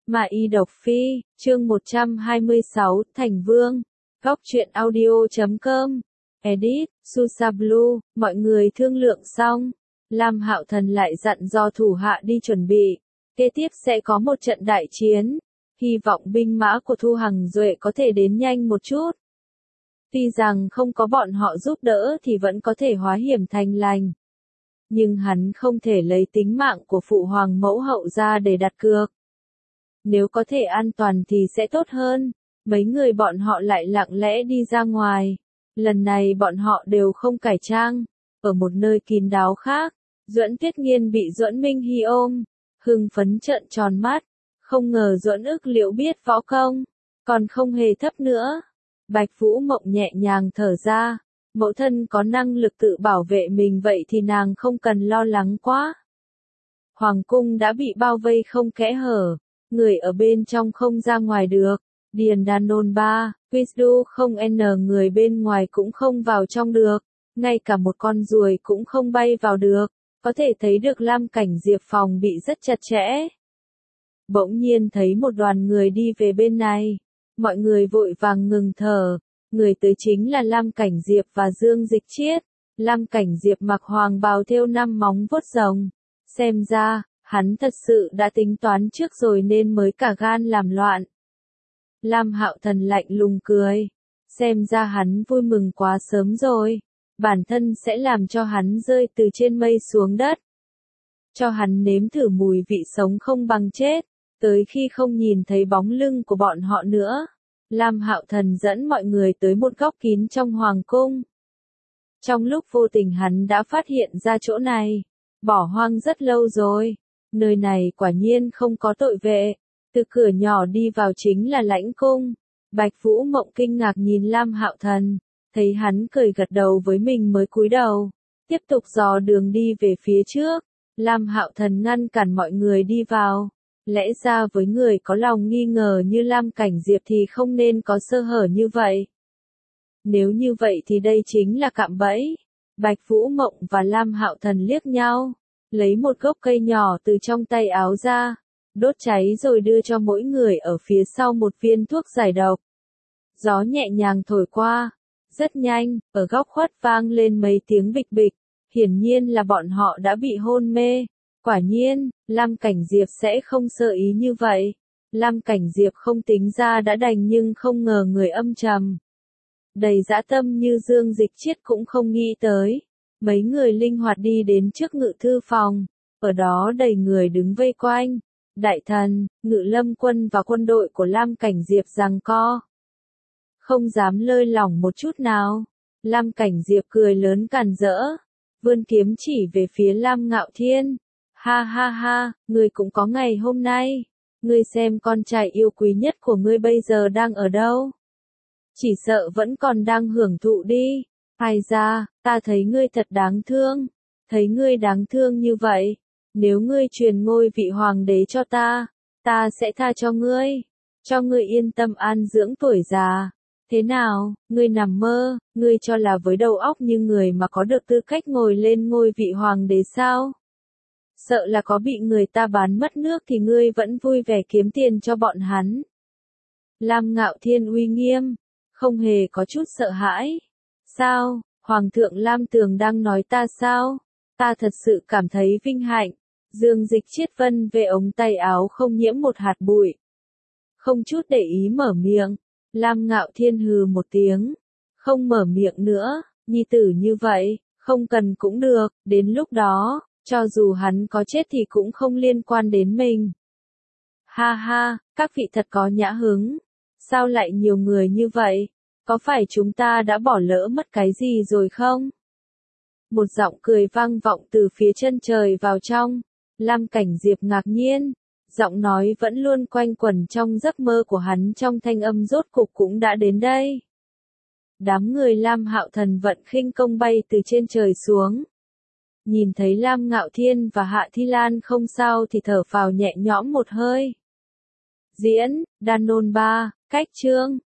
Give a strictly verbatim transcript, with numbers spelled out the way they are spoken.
Mà y độc phi, chương một trăm hai mươi sáu, Thành Vương, góc truyện audio chấm com, edit, Susa Blue, mọi người thương lượng xong. Lam Hạo Thần lại dặn dò thủ hạ đi chuẩn bị, kế tiếp sẽ có một trận đại chiến, hy vọng binh mã của Thu Hằng Duệ có thể đến nhanh một chút. Tuy rằng không có bọn họ giúp đỡ thì vẫn có thể hóa hiểm thành lành. Nhưng hắn không thể lấy tính mạng của phụ hoàng mẫu hậu ra để đặt cược. Nếu có thể an toàn thì sẽ tốt hơn. Mấy người bọn họ lại lặng lẽ đi ra ngoài. Lần này bọn họ đều không cải trang. Ở một nơi kín đáo khác, Duẫn Tuyết Nghiên bị Duẫn Minh Hy ôm, hưng phấn trợn tròn mắt. Không ngờ Duẫn Ức Liễu biết võ công, còn không hề thấp nữa. Bạch Vũ Mộng nhẹ nhàng thở ra. Mẫu thân có năng lực tự bảo vệ mình vậy thì nàng không cần lo lắng quá. Hoàng cung đã bị bao vây không kẽ hở, người ở bên trong không ra ngoài được. Điền Đan Nôn ba, Quizdu không n người bên ngoài cũng không vào trong được, ngay cả một con ruồi cũng không bay vào được, có thể thấy được Lam Cảnh Diệp phòng bị rất chặt chẽ. Bỗng nhiên thấy một đoàn người đi về bên này, mọi người vội vàng ngừng thở. Người tới chính là Lam Cảnh Diệp và Dương Dịch Chiết. Lam Cảnh Diệp mặc hoàng bào thêu năm móng vuốt rồng. Xem ra, hắn thật sự đã tính toán trước rồi nên mới cả gan làm loạn. Lam Hạo Thần lạnh lùng cười. Xem ra hắn vui mừng quá sớm rồi. Bản thân sẽ làm cho hắn rơi từ trên mây xuống đất. Cho hắn nếm thử mùi vị sống không bằng chết. Tới khi không nhìn thấy bóng lưng của bọn họ nữa. Lam Hạo Thần dẫn mọi người tới một góc kín trong hoàng cung. Trong lúc vô tình hắn đã phát hiện ra chỗ này, bỏ hoang rất lâu rồi. Nơi này quả nhiên không có tội vệ. Từ cửa nhỏ đi vào chính là lãnh cung. Bạch Vũ Mộng kinh ngạc nhìn Lam Hạo Thần, thấy hắn cười gật đầu với mình mới cúi đầu, tiếp tục dò đường đi về phía trước. Lam Hạo Thần ngăn cản mọi người đi vào. Lẽ ra với người có lòng nghi ngờ như Lam Cảnh Diệp thì không nên có sơ hở như vậy. Nếu như vậy thì đây chính là cạm bẫy. Bạch Vũ Mộng và Lam Hạo Thần liếc nhau, lấy một gốc cây nhỏ từ trong tay áo ra, đốt cháy rồi đưa cho mỗi người ở phía sau một viên thuốc giải độc. Gió nhẹ nhàng thổi qua, rất nhanh, ở góc khuất vang lên mấy tiếng bịch bịch, hiển nhiên là bọn họ đã bị hôn mê. Quả nhiên, Lam Cảnh Diệp sẽ không sơ ý như vậy. Lam Cảnh Diệp không tính ra đã đành nhưng không ngờ người âm trầm. Đầy dã tâm như Dương Dịch Chiết cũng không nghĩ tới. Mấy người linh hoạt đi đến trước ngự thư phòng. Ở đó đầy người đứng vây quanh. Đại thần, Ngự Lâm quân và quân đội của Lam Cảnh Diệp giằng co. Không dám lơi lỏng một chút nào. Lam Cảnh Diệp cười lớn càn rỡ. Vươn kiếm chỉ về phía Lam Ngạo Thiên. Ha ha ha, ngươi cũng có ngày hôm nay. Ngươi xem con trai yêu quý nhất của ngươi bây giờ đang ở đâu? Chỉ sợ vẫn còn đang hưởng thụ đi. Ai ra, ta thấy ngươi thật đáng thương. Thấy ngươi đáng thương như vậy. Nếu ngươi truyền ngôi vị hoàng đế cho ta, ta sẽ tha cho ngươi. Cho ngươi yên tâm an dưỡng tuổi già. Thế nào, ngươi nằm mơ, ngươi cho là với đầu óc như người mà có được tư cách ngồi lên ngôi vị hoàng đế sao? Sợ là có bị người ta bán mất nước thì ngươi vẫn vui vẻ kiếm tiền cho bọn hắn. Lam Ngạo Thiên uy nghiêm, không hề có chút sợ hãi. Sao, Hoàng thượng Lam Tường đang nói ta sao? Ta thật sự cảm thấy vinh hạnh. Dương Dịch Chiết vân về ống tay áo không nhiễm một hạt bụi. Không chút để ý mở miệng. Lam Ngạo Thiên hừ một tiếng. Không mở miệng nữa, nhi tử như vậy, không cần cũng được, đến lúc đó. Cho dù hắn có chết thì cũng không liên quan đến mình. Ha ha, các vị thật có nhã hứng. Sao lại nhiều người như vậy? Có phải chúng ta đã bỏ lỡ mất cái gì rồi không? Một giọng cười vang vọng từ phía chân trời vào trong. Lam Cảnh Diệp ngạc nhiên. Giọng nói vẫn luôn quanh quẩn trong giấc mơ của hắn trong thanh âm rốt cục cũng đã đến đây. Đám người Lam Hạo Thần vận khinh công bay từ trên trời xuống. Nhìn thấy Lam Ngạo Thiên và Hạ Thi Lan không sao thì thở phào nhẹ nhõm một hơi. Diễn, Đan Nôn ba, cách chương.